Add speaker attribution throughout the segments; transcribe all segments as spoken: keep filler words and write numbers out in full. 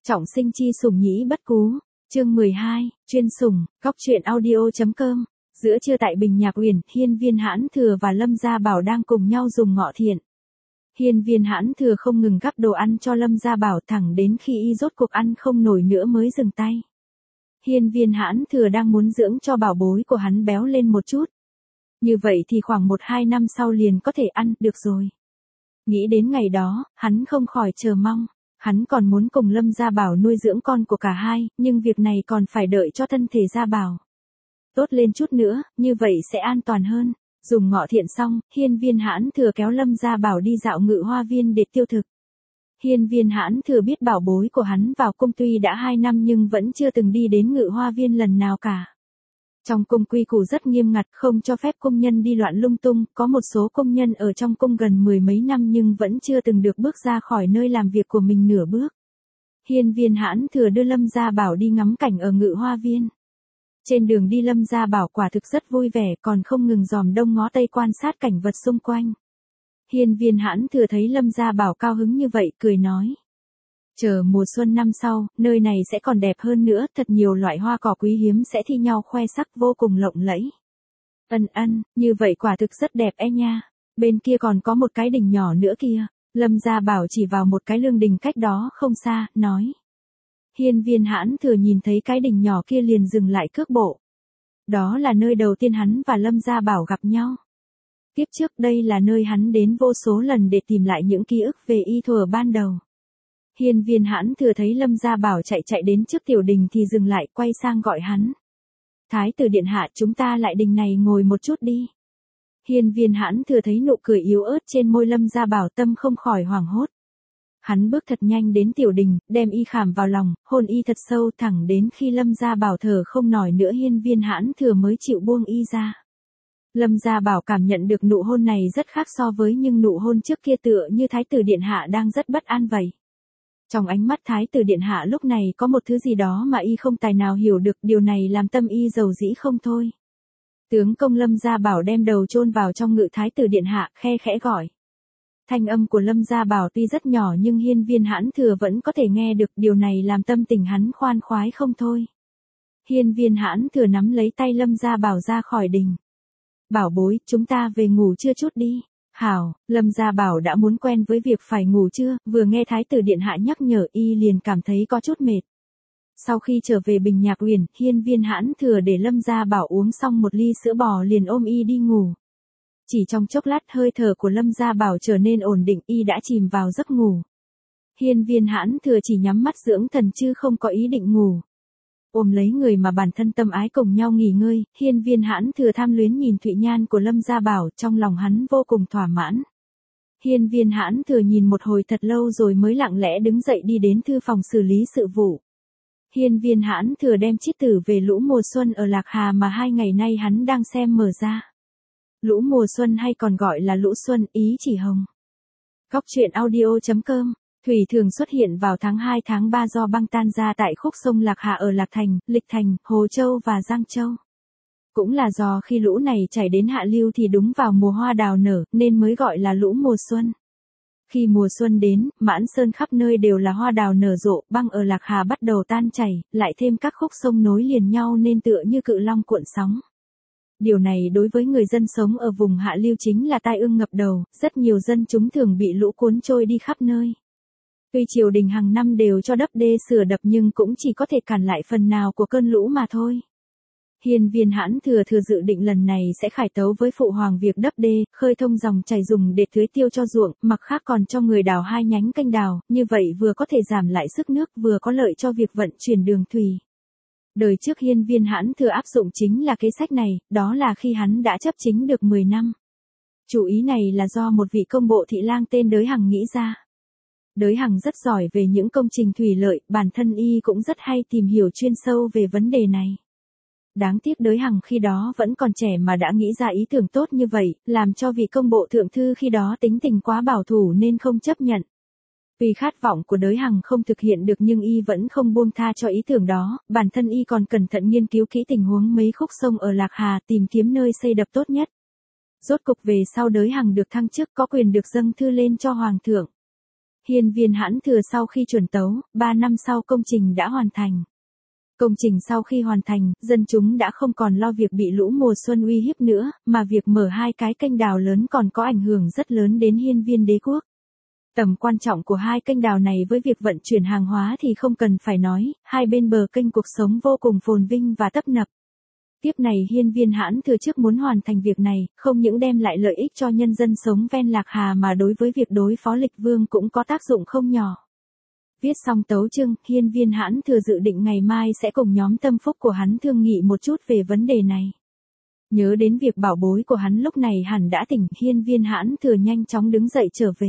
Speaker 1: Trọng sinh chi sủng nhĩ bất cú, chương mười hai, chuyên sủng, góc truyện audio.com. Giữa trưa tại Bình Nhạc Uyển, Hiên Viên Hãn Thừa và Lâm Gia Bảo đang cùng nhau dùng ngọ thiện. Hiên Viên Hãn Thừa không ngừng gắp đồ ăn cho Lâm Gia Bảo thẳng đến khi y rốt cuộc ăn không nổi nữa mới dừng tay. Hiên Viên Hãn Thừa đang muốn dưỡng cho bảo bối của hắn béo lên một chút. Như vậy thì khoảng một hai năm sau liền có thể ăn được rồi. Nghĩ đến ngày đó, hắn không khỏi chờ mong. Hắn còn muốn cùng Lâm Gia Bảo nuôi dưỡng con của cả hai, nhưng việc này còn phải đợi cho thân thể Gia Bảo tốt lên chút nữa, như vậy sẽ an toàn hơn. Dùng ngọ thiện xong, Hiên Viên Hãn Thừa kéo Lâm Gia Bảo đi dạo Ngự Hoa Viên để tiêu thực. Hiên Viên Hãn Thừa biết bảo bối của hắn vào cung tuy đã hai năm nhưng vẫn chưa từng đi đến Ngự Hoa Viên lần nào cả. Trong cung quy củ rất nghiêm ngặt, không cho phép công nhân đi loạn lung tung, có một số công nhân ở trong cung gần mười mấy năm nhưng vẫn chưa từng được bước ra khỏi nơi làm việc của mình nửa bước. Hiên Viên Hãn Thừa đưa Lâm Gia Bảo đi ngắm cảnh ở Ngự Hoa Viên. Trên đường đi Lâm Gia Bảo quả thực rất vui vẻ, còn không ngừng dòm đông ngó tây quan sát cảnh vật xung quanh. Hiên Viên Hãn Thừa thấy Lâm Gia Bảo cao hứng như vậy, cười nói: chờ mùa xuân năm sau, nơi này sẽ còn đẹp hơn nữa, thật nhiều loại hoa cỏ quý hiếm sẽ thi nhau khoe sắc vô cùng lộng lẫy. Ân ân, như vậy quả thực rất đẹp e nha. Bên kia còn có một cái đình nhỏ nữa kia. Lâm Gia Bảo chỉ vào một cái lương đình cách đó không xa, nói. Hiên Viên Hãn Thừa nhìn thấy cái đình nhỏ kia liền dừng lại cước bộ. Đó là nơi đầu tiên hắn và Lâm Gia Bảo gặp nhau. Tiếp trước đây là nơi hắn đến vô số lần để tìm lại những ký ức về y thuở ban đầu. Hiên Viên Hãn Thừa thấy Lâm Gia Bảo chạy chạy đến trước tiểu đình thì dừng lại, quay sang gọi hắn. Thái tử điện hạ, chúng ta lại đình này ngồi một chút đi. Hiên Viên Hãn Thừa thấy nụ cười yếu ớt trên môi Lâm Gia Bảo, tâm không khỏi hoảng hốt. Hắn bước thật nhanh đến tiểu đình, đem y khảm vào lòng, hôn y thật sâu thẳng đến khi Lâm Gia Bảo thở không nổi nữa Hiên Viên Hãn Thừa mới chịu buông y ra. Lâm Gia Bảo cảm nhận được nụ hôn này rất khác so với những nụ hôn trước kia, tựa như Thái tử điện hạ đang rất bất an vậy. Trong ánh mắt Thái tử điện hạ lúc này có một thứ gì đó mà y không tài nào hiểu được, điều này làm tâm y dầu dĩ không thôi. Tướng công Lâm Gia Bảo đem đầu chôn vào trong ngự Thái tử điện hạ, khe khẽ gọi. Thanh âm của Lâm Gia Bảo tuy rất nhỏ nhưng Hiên Viên Hãn Thừa vẫn có thể nghe được, điều này làm tâm tình hắn khoan khoái không thôi. Hiên Viên Hãn Thừa nắm lấy tay Lâm Gia Bảo ra khỏi đình. Bảo bối, chúng ta về ngủ trưa chút đi. Hảo, Lâm Gia Bảo đã muốn quen với việc phải ngủ trưa, vừa nghe Thái tử điện hạ nhắc nhở y liền cảm thấy có chút mệt. Sau khi trở về Bình Nhạc Uyển, Hiên Viên Hãn Thừa để Lâm Gia Bảo uống xong một ly sữa bò liền ôm y đi ngủ. Chỉ trong chốc lát hơi thở của Lâm Gia Bảo trở nên ổn định, y đã chìm vào giấc ngủ. Hiên Viên Hãn Thừa chỉ nhắm mắt dưỡng thần chứ không có ý định ngủ. Ôm lấy người mà bản thân tâm ái cùng nhau nghỉ ngơi, Hiên Viên Hãn Thừa tham luyến nhìn thụy nhan của Lâm Gia Bảo, trong lòng hắn vô cùng thỏa mãn. Hiên Viên Hãn Thừa nhìn một hồi thật lâu rồi mới lặng lẽ đứng dậy đi đến thư phòng xử lý sự vụ. Hiên Viên Hãn Thừa đem chiết tử về Lũ Mùa Xuân ở Lạc Hà mà hai ngày nay hắn đang xem mở ra. Lũ Mùa Xuân hay còn gọi là Lũ Xuân, ý chỉ hồng. Góc truyện audio.com. Thủy thường xuất hiện vào tháng hai tháng ba do băng tan ra tại khúc sông Lạc Hà ở Lạc Thành, Lịch Thành, Hồ Châu và Giang Châu. Cũng là do khi lũ này chảy đến hạ lưu thì đúng vào mùa hoa đào nở, nên mới gọi là lũ mùa xuân. Khi mùa xuân đến, mãn sơn khắp nơi đều là hoa đào nở rộ, băng ở Lạc Hà bắt đầu tan chảy, lại thêm các khúc sông nối liền nhau nên tựa như cự long cuộn sóng. Điều này đối với người dân sống ở vùng hạ lưu chính là tai ương ngập đầu, rất nhiều dân chúng thường bị lũ cuốn trôi đi khắp nơi. Tuy triều đình hàng năm đều cho đắp đê sửa đập nhưng cũng chỉ có thể cản lại phần nào của cơn lũ mà thôi. Hiên Viên Hãn Thừa thừa dự định lần này sẽ khải tấu với phụ hoàng việc đắp đê, khơi thông dòng chảy dùng để tưới tiêu cho ruộng, mặt khác còn cho người đào hai nhánh kênh đào, như vậy vừa có thể giảm lại sức nước vừa có lợi cho việc vận chuyển đường thủy. Đời trước Hiên Viên Hãn Thừa áp dụng chính là kế sách này, đó là khi hắn đã chấp chính được mười năm. Chủ ý này là do một vị công bộ thị lang tên Đới Hằng nghĩ ra. Đới Hằng rất giỏi về những công trình thủy lợi, bản thân y cũng rất hay tìm hiểu chuyên sâu về vấn đề này. Đáng tiếc Đới Hằng khi đó vẫn còn trẻ mà đã nghĩ ra ý tưởng tốt như vậy, làm cho vị công bộ thượng thư khi đó tính tình quá bảo thủ nên không chấp nhận. Vì khát vọng của Đới Hằng không thực hiện được nhưng y vẫn không buông tha cho ý tưởng đó, bản thân y còn cẩn thận nghiên cứu kỹ tình huống mấy khúc sông ở Lạc Hà tìm kiếm nơi xây đập tốt nhất. Rốt cục về sau Đới Hằng được thăng chức, có quyền được dâng thư lên cho Hoàng thượng. Hiên Viên Hãn Thừa sau khi chuẩn tấu, ba năm sau công trình đã hoàn thành. Công trình sau khi hoàn thành, dân chúng đã không còn lo việc bị lũ mùa xuân uy hiếp nữa, mà việc mở hai cái kênh đào lớn còn có ảnh hưởng rất lớn đến Hiên Viên đế quốc. Tầm quan trọng của hai kênh đào này với việc vận chuyển hàng hóa thì không cần phải nói, hai bên bờ kênh cuộc sống vô cùng phồn vinh và tấp nập. Tiếp này Hiên Viên Hãn Thừa trước muốn hoàn thành việc này, không những đem lại lợi ích cho nhân dân sống ven Lạc Hà mà đối với việc đối phó Lịch Vương cũng có tác dụng không nhỏ. Viết xong tấu chương, Hiên Viên Hãn Thừa dự định ngày mai sẽ cùng nhóm tâm phúc của hắn thương nghị một chút về vấn đề này. Nhớ đến việc bảo bối của hắn lúc này hẳn đã tỉnh, Hiên Viên Hãn Thừa nhanh chóng đứng dậy trở về.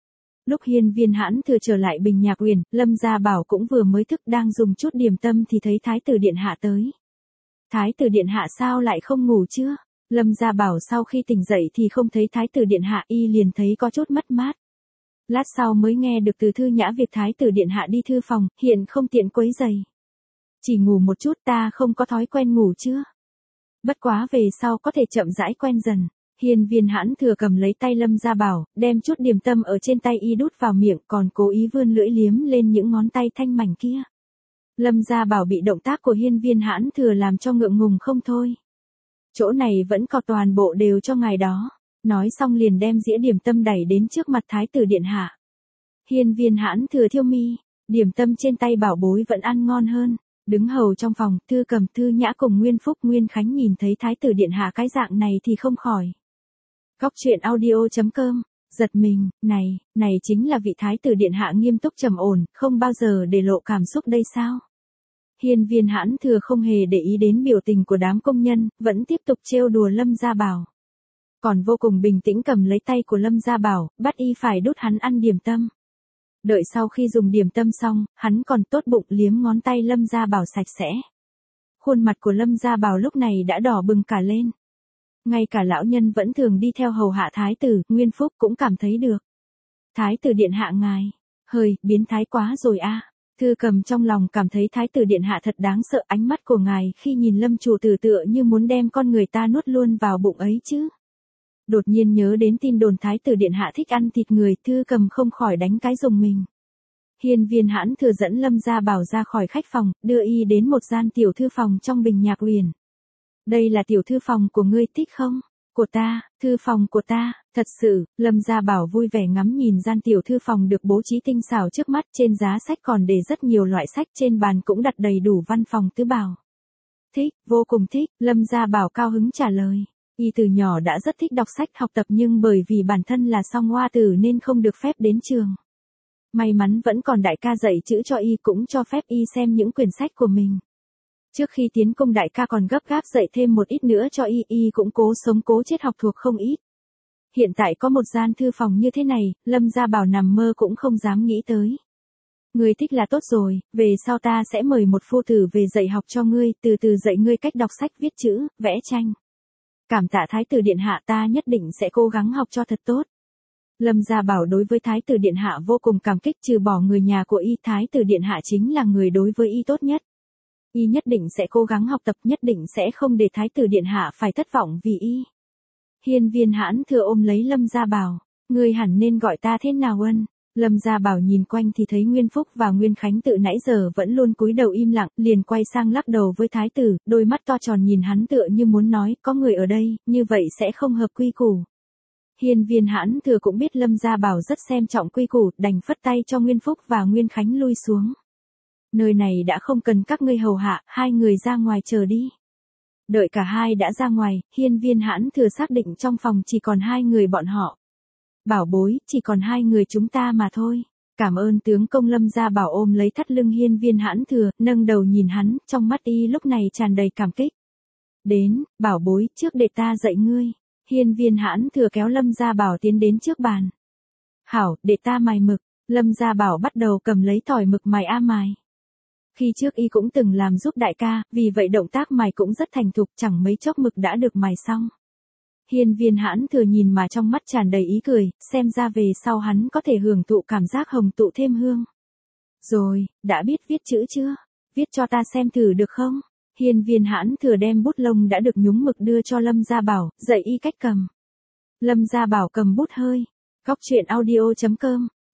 Speaker 1: Lúc Hiên Viên Hãn Thừa trở lại Bình Nhạc Uyển, Lâm Gia Bảo cũng vừa mới thức đang dùng chút điểm tâm thì thấy Thái tử điện hạ tới. Thái tử điện hạ sao lại không ngủ chưa? Lâm Gia Bảo sau khi tỉnh dậy thì không thấy Thái tử điện hạ, y liền thấy có chút mất mát. Lát sau mới nghe được từ Thư Nhã việc Thái tử điện hạ đi thư phòng, hiện không tiện quấy giày. Chỉ ngủ một chút, ta không có thói quen ngủ chưa? Bất quá về sau có thể chậm rãi quen dần. Hiên Viên Hãn Thừa cầm lấy tay Lâm Gia Bảo, đem chút điểm tâm ở trên tay y đút vào miệng, còn cố ý vươn lưỡi liếm lên những ngón tay thanh mảnh kia. Lâm Gia Bảo bị động tác của Hiên Viên Hãn Thừa làm cho ngượng ngùng không thôi. Chỗ này vẫn có toàn bộ đều cho ngài đó. Nói xong liền đem dĩa điểm tâm đẩy đến trước mặt Thái tử điện hạ. Hiên Viên Hãn Thừa thiêu mi, điểm tâm trên tay bảo bối vẫn ăn ngon hơn. Đứng hầu trong phòng, Thư Cầm, Thư Nhã cùng Nguyên Phúc, Nguyên Khánh nhìn thấy Thái tử điện hạ cái dạng này thì không khỏi. Góc truyện audio chấm com, giật mình, này, này chính là vị Thái tử điện hạ nghiêm túc trầm ổn, không bao giờ để lộ cảm xúc đây sao? Hiên Viên Hãn Thừa không hề để ý đến biểu tình của đám công nhân, vẫn tiếp tục trêu đùa Lâm Gia Bảo. Còn vô cùng bình tĩnh cầm lấy tay của Lâm Gia Bảo, bắt y phải đút hắn ăn điểm tâm. Đợi sau khi dùng điểm tâm xong, hắn còn tốt bụng liếm ngón tay Lâm Gia Bảo sạch sẽ. Khuôn mặt của Lâm Gia Bảo lúc này đã đỏ bừng cả lên. Ngay cả lão nhân vẫn thường đi theo hầu hạ Thái tử, Nguyên Phúc cũng cảm thấy được. Thái tử điện hạ ngài, hơi, biến thái quá rồi a. Thư Cầm trong lòng cảm thấy Thái tử điện hạ thật đáng sợ, ánh mắt của ngài khi nhìn Lâm chủ tử tựa như muốn đem con người ta nuốt luôn vào bụng ấy chứ. Đột nhiên nhớ đến tin đồn Thái tử điện hạ thích ăn thịt người, Thư Cầm không khỏi đánh cái rùng mình. Hiên Viên Hãn Thừa dẫn Lâm Gia Bảo ra khỏi khách phòng, đưa y đến một gian tiểu thư phòng trong Bình Nhạc Uyển. Đây là tiểu thư phòng của ngươi thích không? Của ta, thư phòng của ta, thật sự. Lâm Gia Bảo vui vẻ ngắm nhìn gian tiểu thư phòng được bố trí tinh xảo trước mắt, trên giá sách còn để rất nhiều loại sách, trên bàn cũng đặt đầy đủ văn phòng tứ bảo. Thích, vô cùng thích, Lâm Gia Bảo cao hứng trả lời. Y từ nhỏ đã rất thích đọc sách học tập nhưng bởi vì bản thân là song hoa tử nên không được phép đến trường. May mắn vẫn còn đại ca dạy chữ cho y cũng cho phép y xem những quyển sách của mình. Trước khi tiến cung đại ca còn gấp gáp dạy thêm một ít nữa cho y, y cũng cố sống cố chết học thuộc không ít. Hiện tại có một gian thư phòng như thế này, Lâm Gia Bảo nằm mơ cũng không dám nghĩ tới. Ngươi thích là tốt rồi, về sau ta sẽ mời một phu tử về dạy học cho ngươi, từ từ dạy ngươi cách đọc sách viết chữ, vẽ tranh. Cảm tạ Thái tử điện hạ, ta nhất định sẽ cố gắng học cho thật tốt. Lâm Gia Bảo đối với Thái tử điện hạ vô cùng cảm kích, trừ bỏ người nhà của y, Thái tử điện hạ chính là người đối với y tốt nhất. Y nhất định sẽ cố gắng học tập, nhất định sẽ không để Thái tử điện hạ phải thất vọng vì y. Hiên Viên Hãn Thừa ôm lấy Lâm Gia Bảo, ngươi hẳn nên gọi ta thế nào ân? Lâm Gia Bảo nhìn quanh thì thấy Nguyên Phúc và Nguyên Khánh tự nãy giờ vẫn luôn cúi đầu im lặng, liền quay sang lắc đầu với Thái tử, đôi mắt to tròn nhìn hắn tựa như muốn nói, có người ở đây, như vậy sẽ không hợp quy củ. Hiên Viên Hãn Thừa cũng biết Lâm Gia Bảo rất xem trọng quy củ, đành phất tay cho Nguyên Phúc và Nguyên Khánh lui xuống. Nơi này đã không cần các ngươi hầu hạ, hai người ra ngoài chờ đi. Đợi cả hai đã ra ngoài, Hiên Viên Hãn Thừa xác định trong phòng chỉ còn hai người bọn họ. Bảo bối, chỉ còn hai người chúng ta mà thôi. Cảm ơn tướng công. Lâm Gia Bảo ôm lấy thắt lưng Hiên Viên Hãn Thừa, nâng đầu nhìn hắn, trong mắt y lúc này tràn đầy cảm kích. Đến, bảo bối, trước để ta dạy ngươi. Hiên Viên Hãn Thừa kéo Lâm Gia Bảo tiến đến trước bàn. Hảo, để ta mài mực. Lâm Gia Bảo bắt đầu cầm lấy thỏi mực mài a mài. Khi trước y cũng từng làm giúp đại ca, vì vậy động tác mài cũng rất thành thục, chẳng mấy chốc mực đã được mài xong. Hiên Viên Hãn Thừa nhìn mà trong mắt tràn đầy ý cười, xem ra về sau hắn có thể hưởng thụ cảm giác hồng tụ thêm hương. Rồi, đã biết viết chữ chưa? Viết cho ta xem thử được không? Hiên Viên Hãn Thừa đem bút lông đã được nhúng mực đưa cho Lâm Gia Bảo, dạy y cách cầm. Lâm Gia Bảo cầm bút hơi. Góc truyện audio chấm com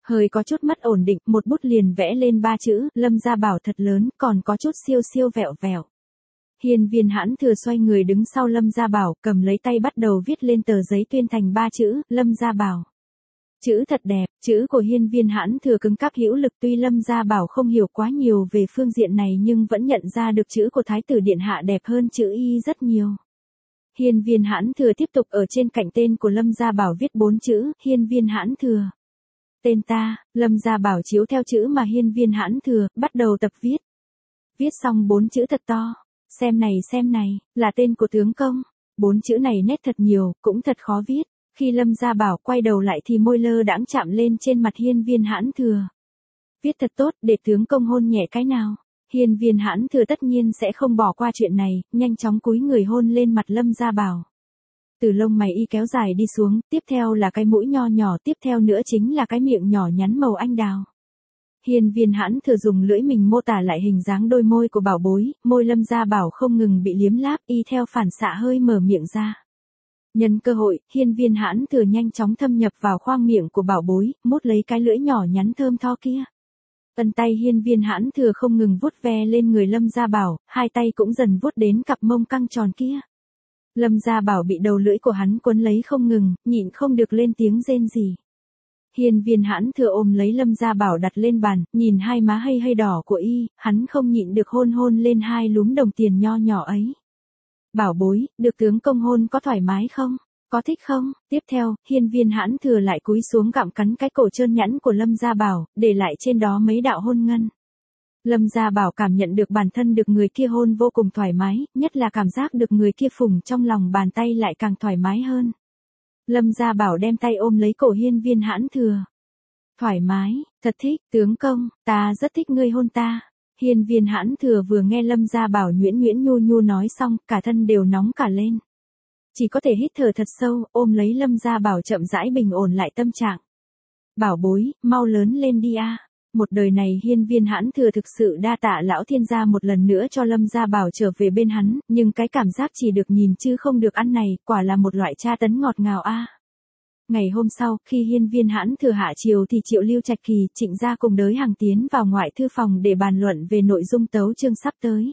Speaker 1: Hơi có chút mất ổn định, một bút liền vẽ lên ba chữ, Lâm Gia Bảo thật lớn, còn có chút siêu siêu vẹo vẹo. Hiên Viên Hãn Thừa xoay người đứng sau Lâm Gia Bảo, cầm lấy tay bắt đầu viết lên tờ giấy tuyên thành ba chữ, Lâm Gia Bảo. Chữ thật đẹp, chữ của Hiên Viên Hãn Thừa cứng cáp hữu lực, tuy Lâm Gia Bảo không hiểu quá nhiều về phương diện này nhưng vẫn nhận ra được chữ của Thái tử Điện Hạ đẹp hơn chữ y rất nhiều. Hiên Viên Hãn Thừa tiếp tục ở trên cạnh tên của Lâm Gia Bảo viết bốn chữ, Hiên Viên Hãn Thừa. Tên ta, Lâm Gia Bảo chiếu theo chữ mà Hiên Viên Hãn Thừa, bắt đầu tập viết. Viết xong bốn chữ thật to, xem này xem này, là tên của tướng công. Bốn chữ này nét thật nhiều, cũng thật khó viết. Khi Lâm Gia Bảo quay đầu lại thì môi lơ đãng chạm lên trên mặt Hiên Viên Hãn Thừa. Viết thật tốt, để tướng công hôn nhẹ cái nào. Hiên Viên Hãn Thừa tất nhiên sẽ không bỏ qua chuyện này, nhanh chóng cúi người hôn lên mặt Lâm Gia Bảo. Từ lông mày y kéo dài đi xuống, tiếp theo là cái mũi nho nhỏ, tiếp theo nữa chính là cái miệng nhỏ nhắn màu anh đào. Hiên Viên Hãn Thừa dùng lưỡi mình mô tả lại hình dáng đôi môi của bảo bối, môi Lâm Gia Bảo không ngừng bị liếm láp, y theo phản xạ hơi mở miệng ra. Nhân cơ hội, Hiên Viên Hãn Thừa nhanh chóng thâm nhập vào khoang miệng của bảo bối, mút lấy cái lưỡi nhỏ nhắn thơm tho kia. Ân tay Hiên Viên Hãn Thừa không ngừng vuốt ve lên người Lâm Gia Bảo, hai tay cũng dần vuốt đến cặp mông căng tròn kia. Lâm Gia Bảo bị đầu lưỡi của hắn quấn lấy không ngừng, nhịn không được lên tiếng rên rỉ. Hiên Viên Hãn Thừa ôm lấy Lâm Gia Bảo đặt lên bàn, nhìn hai má hay hay đỏ của y, hắn không nhịn được hôn hôn lên hai lúm đồng tiền nho nhỏ ấy. Bảo bối, được tướng công hôn có thoải mái không? Có thích không? Tiếp theo, Hiên Viên Hãn Thừa lại cúi xuống gặm cắn cái cổ trơn nhẵn của Lâm Gia Bảo, để lại trên đó mấy đạo hôn ngân. Lâm Gia Bảo cảm nhận được bản thân được người kia hôn vô cùng thoải mái, nhất là cảm giác được người kia phủng trong lòng bàn tay lại càng thoải mái hơn. Lâm Gia Bảo đem tay ôm lấy cổ Hiên Viên Hãn Thừa. Thoải mái, thật thích, tướng công, ta rất thích ngươi hôn ta. Hiên Viên Hãn Thừa vừa nghe Lâm Gia Bảo nhuyễn nhuyễn nhu nhu nói xong, cả thân đều nóng cả lên. Chỉ có thể hít thở thật sâu, ôm lấy Lâm Gia Bảo chậm rãi bình ổn lại tâm trạng. Bảo bối, mau lớn lên đi a. Một đời này Hiên Viên Hãn Thừa thực sự đa tạ lão thiên gia một lần nữa cho Lâm Gia Bảo trở về bên hắn, nhưng cái cảm giác chỉ được nhìn chứ không được ăn này, quả là một loại tra tấn ngọt ngào a. Ngày hôm sau, khi Hiên Viên Hãn Thừa hạ chiều thì Triệu Lưu Trạch Kỳ, Trịnh gia cùng Đới Hằng tiến vào ngoại thư phòng để bàn luận về nội dung tấu chương sắp tới.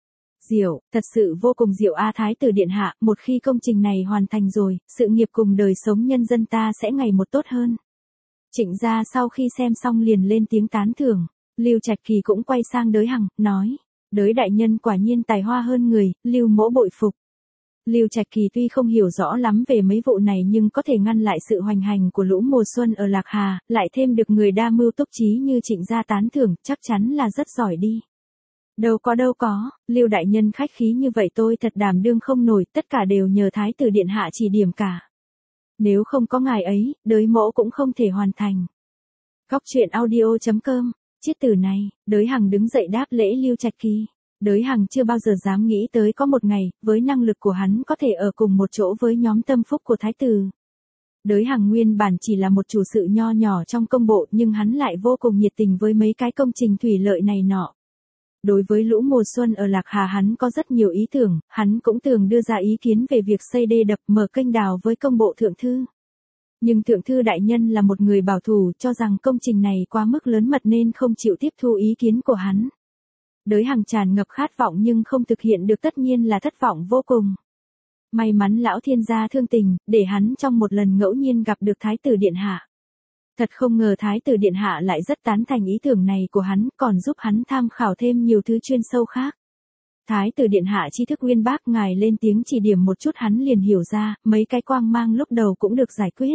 Speaker 1: Diệu, thật sự vô cùng diệu a Thái tử điện hạ, một khi công trình này hoàn thành rồi, sự nghiệp cùng đời sống nhân dân ta sẽ ngày một tốt hơn. Trịnh gia sau khi xem xong liền lên tiếng tán thưởng, Lưu Trạch Kỳ cũng quay sang Đới Hằng, nói, Đới đại nhân quả nhiên tài hoa hơn người, Lưu mỗ bội phục. Lưu Trạch Kỳ tuy không hiểu rõ lắm về mấy vụ này nhưng có thể ngăn lại sự hoành hành của lũ mùa xuân ở Lạc Hà, lại thêm được người đa mưu túc trí như Trịnh gia tán thưởng, chắc chắn là rất giỏi đi. Đâu có đâu có, Lưu đại nhân khách khí như vậy tôi thật đảm đương không nổi, tất cả đều nhờ Thái tử điện hạ chỉ điểm cả. Nếu không có ngài ấy, Đới mỗ cũng không thể hoàn thành. Góc truyện audio chấm com, chiết từ này, Đới Hằng đứng dậy đáp lễ Lưu Trạch Kỳ. Đới Hằng chưa bao giờ dám nghĩ tới có một ngày, với năng lực của hắn có thể ở cùng một chỗ với nhóm tâm phúc của Thái tử. Đới Hằng nguyên bản chỉ là một chủ sự nho nhỏ trong công bộ nhưng hắn lại vô cùng nhiệt tình với mấy cái công trình thủy lợi này nọ. Đối với lũ mùa xuân ở Lạc Hà hắn có rất nhiều ý tưởng, hắn cũng thường đưa ra ý kiến về việc xây đê đập mở kênh đào với công bộ thượng thư. Nhưng thượng thư đại nhân là một người bảo thủ cho rằng công trình này quá mức lớn mật nên không chịu tiếp thu ý kiến của hắn. Đới Hằng tràn ngập khát vọng nhưng không thực hiện được tất nhiên là thất vọng vô cùng. May mắn lão thiên gia thương tình, để hắn trong một lần ngẫu nhiên gặp được Thái tử điện hạ. Thật không ngờ Thái tử điện hạ lại rất tán thành ý tưởng này của hắn, còn giúp hắn tham khảo thêm nhiều thứ chuyên sâu khác. Thái tử điện hạ tri thức uyên bác, ngài lên tiếng chỉ điểm một chút hắn liền hiểu ra, mấy cái quang mang lúc đầu cũng được giải quyết.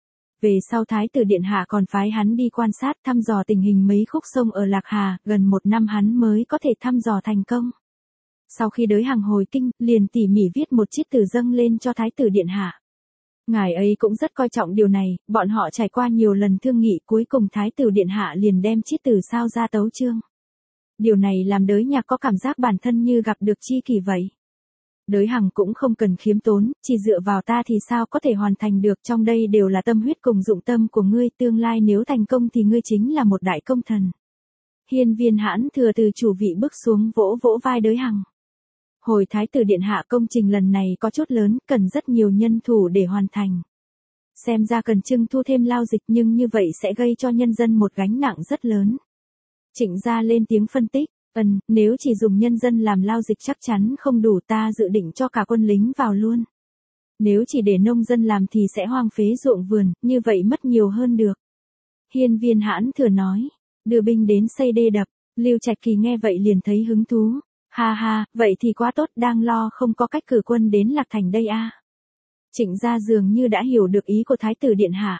Speaker 1: Về sau Thái tử điện hạ còn phái hắn đi quan sát thăm dò tình hình mấy khúc sông ở Lạc Hà, gần một năm hắn mới có thể thăm dò thành công. Sau khi Đới Hằng hồi kinh, liền tỉ mỉ viết một chiết từ dâng lên cho Thái tử điện hạ. Ngài ấy cũng rất coi trọng điều này, bọn họ trải qua nhiều lần thương nghị, cuối cùng Thái tử điện hạ liền đem chiết từ sao ra tấu chương. Điều này làm Đới Nhạc có cảm giác bản thân như gặp được tri kỷ vậy. Đới Hằng cũng không cần khiêm tốn, chỉ dựa vào ta thì sao có thể hoàn thành được, trong đây đều là tâm huyết cùng dụng tâm của ngươi, tương lai nếu thành công thì ngươi chính là một đại công thần. Hiên Viên Hãn Thừa từ chủ vị bước xuống vỗ vỗ vai Đới Hằng. Hồi Thái tử điện hạ, công trình lần này có chút lớn, cần rất nhiều nhân thủ để hoàn thành. Xem ra cần trưng thu thêm lao dịch nhưng như vậy sẽ gây cho nhân dân một gánh nặng rất lớn. Trịnh gia lên tiếng phân tích, ừm, nếu chỉ dùng nhân dân làm lao dịch chắc chắn không đủ, ta dự định cho cả quân lính vào luôn. Nếu chỉ để nông dân làm thì sẽ hoang phế ruộng vườn, như vậy mất nhiều hơn được. Hiên Viên Hãn Thừa nói, đưa binh đến xây đê đập, Lưu Trạch Kỳ nghe vậy liền thấy hứng thú. Ha ha, vậy thì quá tốt, đang lo không có cách cử quân đến Lạc Thành đây a. Trịnh gia dường như đã hiểu được ý của Thái tử điện hạ.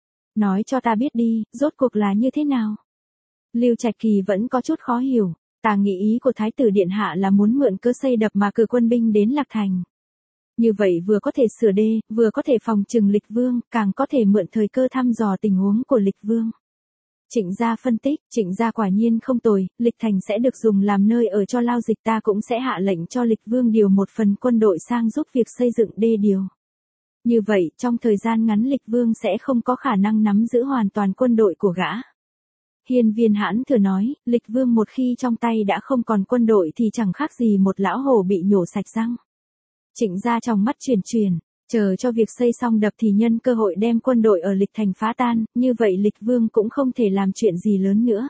Speaker 1: Nói cho ta biết đi, rốt cuộc là như thế nào? Lưu Trạch Kỳ vẫn có chút khó hiểu, ta nghĩ ý của Thái tử điện hạ là muốn mượn cớ xây đập mà cử quân binh đến Lạc Thành. Như vậy vừa có thể sửa đê, vừa có thể phòng trừng Lịch Vương, càng có thể mượn thời cơ thăm dò tình huống của Lịch Vương. Trịnh gia phân tích, Trịnh gia quả nhiên không tồi, Lịch Thành sẽ được dùng làm nơi ở cho lao dịch, ta cũng sẽ hạ lệnh cho Lịch Vương điều một phần quân đội sang giúp việc xây dựng đê điều. Như vậy, trong thời gian ngắn Lịch Vương sẽ không có khả năng nắm giữ hoàn toàn quân đội của gã. Hiên Viên Hãn Thừa nói, Lịch Vương một khi trong tay đã không còn quân đội thì chẳng khác gì một lão hổ bị nhổ sạch răng. Trịnh gia trong mắt chuyển chuyển, chờ cho việc xây xong đập thì nhân cơ hội đem quân đội ở Lịch Thành phá tan, như vậy Lịch Vương cũng không thể làm chuyện gì lớn nữa.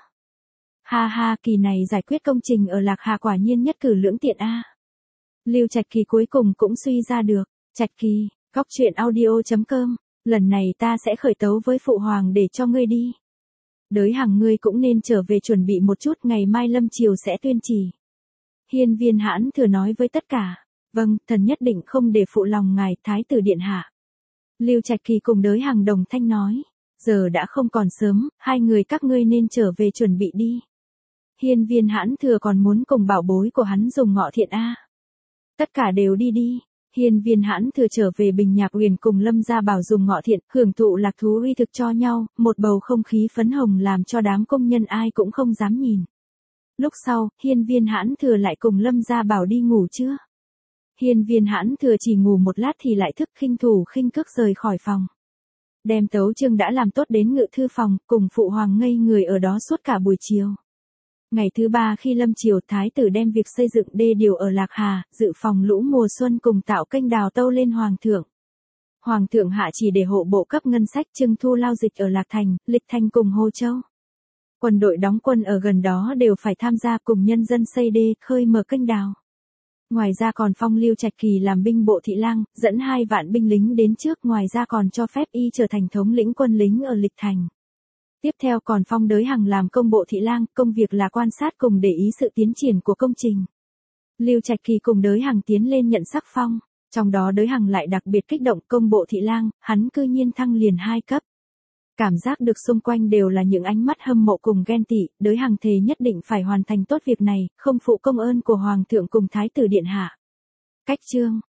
Speaker 1: Ha ha, kỳ này giải quyết công trình ở Lạc Hà quả nhiên nhất cử lưỡng tiện a. Lưu Trạch Kỳ cuối cùng cũng suy ra được. Trạch Kỳ, góc truyện audio chấm com, lần này ta sẽ khởi tấu với phụ hoàng để cho ngươi đi. Đới Hằng ngươi cũng nên trở về chuẩn bị một chút, ngày mai lâm triều sẽ tuyên chỉ. Hiên Viên Hãn Thừa nói với tất cả. Vâng, thần nhất định không để phụ lòng ngài, Thái tử điện hạ. Lưu Trạch Kỳ cùng Đới Hằng đồng thanh nói, giờ đã không còn sớm, hai người các ngươi nên trở về chuẩn bị đi. Hiên Viên Hãn Thừa còn muốn cùng bảo bối của hắn dùng Ngọ Thiện a. Tất cả đều đi đi. Hiên Viên Hãn Thừa trở về Bình Nhạc Uyển cùng Lâm Gia Bảo dùng Ngọ Thiện, hưởng thụ lạc thú uy thực cho nhau, một bầu không khí phấn hồng làm cho đám công nhân ai cũng không dám nhìn. Lúc sau, Hiên Viên Hãn Thừa lại cùng Lâm Gia Bảo đi ngủ trưa. Hiên Viên Hãn Thừa chỉ ngủ một lát thì lại thức khinh thủ khinh cước rời khỏi phòng. Đem tấu chương đã làm tốt đến ngự thư phòng, cùng phụ hoàng ngây người ở đó suốt cả buổi chiều. Ngày thứ ba khi lâm triều, thái tử đem việc xây dựng đê điều ở Lạc Hà, dự phòng lũ mùa xuân cùng tạo kênh đào tâu lên hoàng thượng. Hoàng thượng hạ chỉ để hộ bộ cấp ngân sách trưng thu lao dịch ở Lạc Thành, Lịch Thành cùng Hồ Châu. Quân đội đóng quân ở gần đó đều phải tham gia cùng nhân dân xây đê, khơi mở kênh đào. Ngoài ra còn phong Lưu Trạch Kỳ làm binh bộ thị lang, dẫn hai vạn binh lính đến trước, ngoài ra còn cho phép y trở thành thống lĩnh quân lính ở Lịch Thành. Tiếp theo còn phong Đới Hằng làm công bộ thị lang, công việc là quan sát cùng để ý sự tiến triển của công trình. Lưu Trạch Kỳ cùng Đới Hằng tiến lên nhận sắc phong, trong đó Đới Hằng lại đặc biệt kích động, công bộ thị lang, hắn cư nhiên thăng liền hai cấp. Cảm giác được xung quanh đều là những ánh mắt hâm mộ cùng ghen tị, Đới Hằng thề nhất định phải hoàn thành tốt việc này, không phụ công ơn của Hoàng thượng cùng Thái tử điện hạ. Cách chương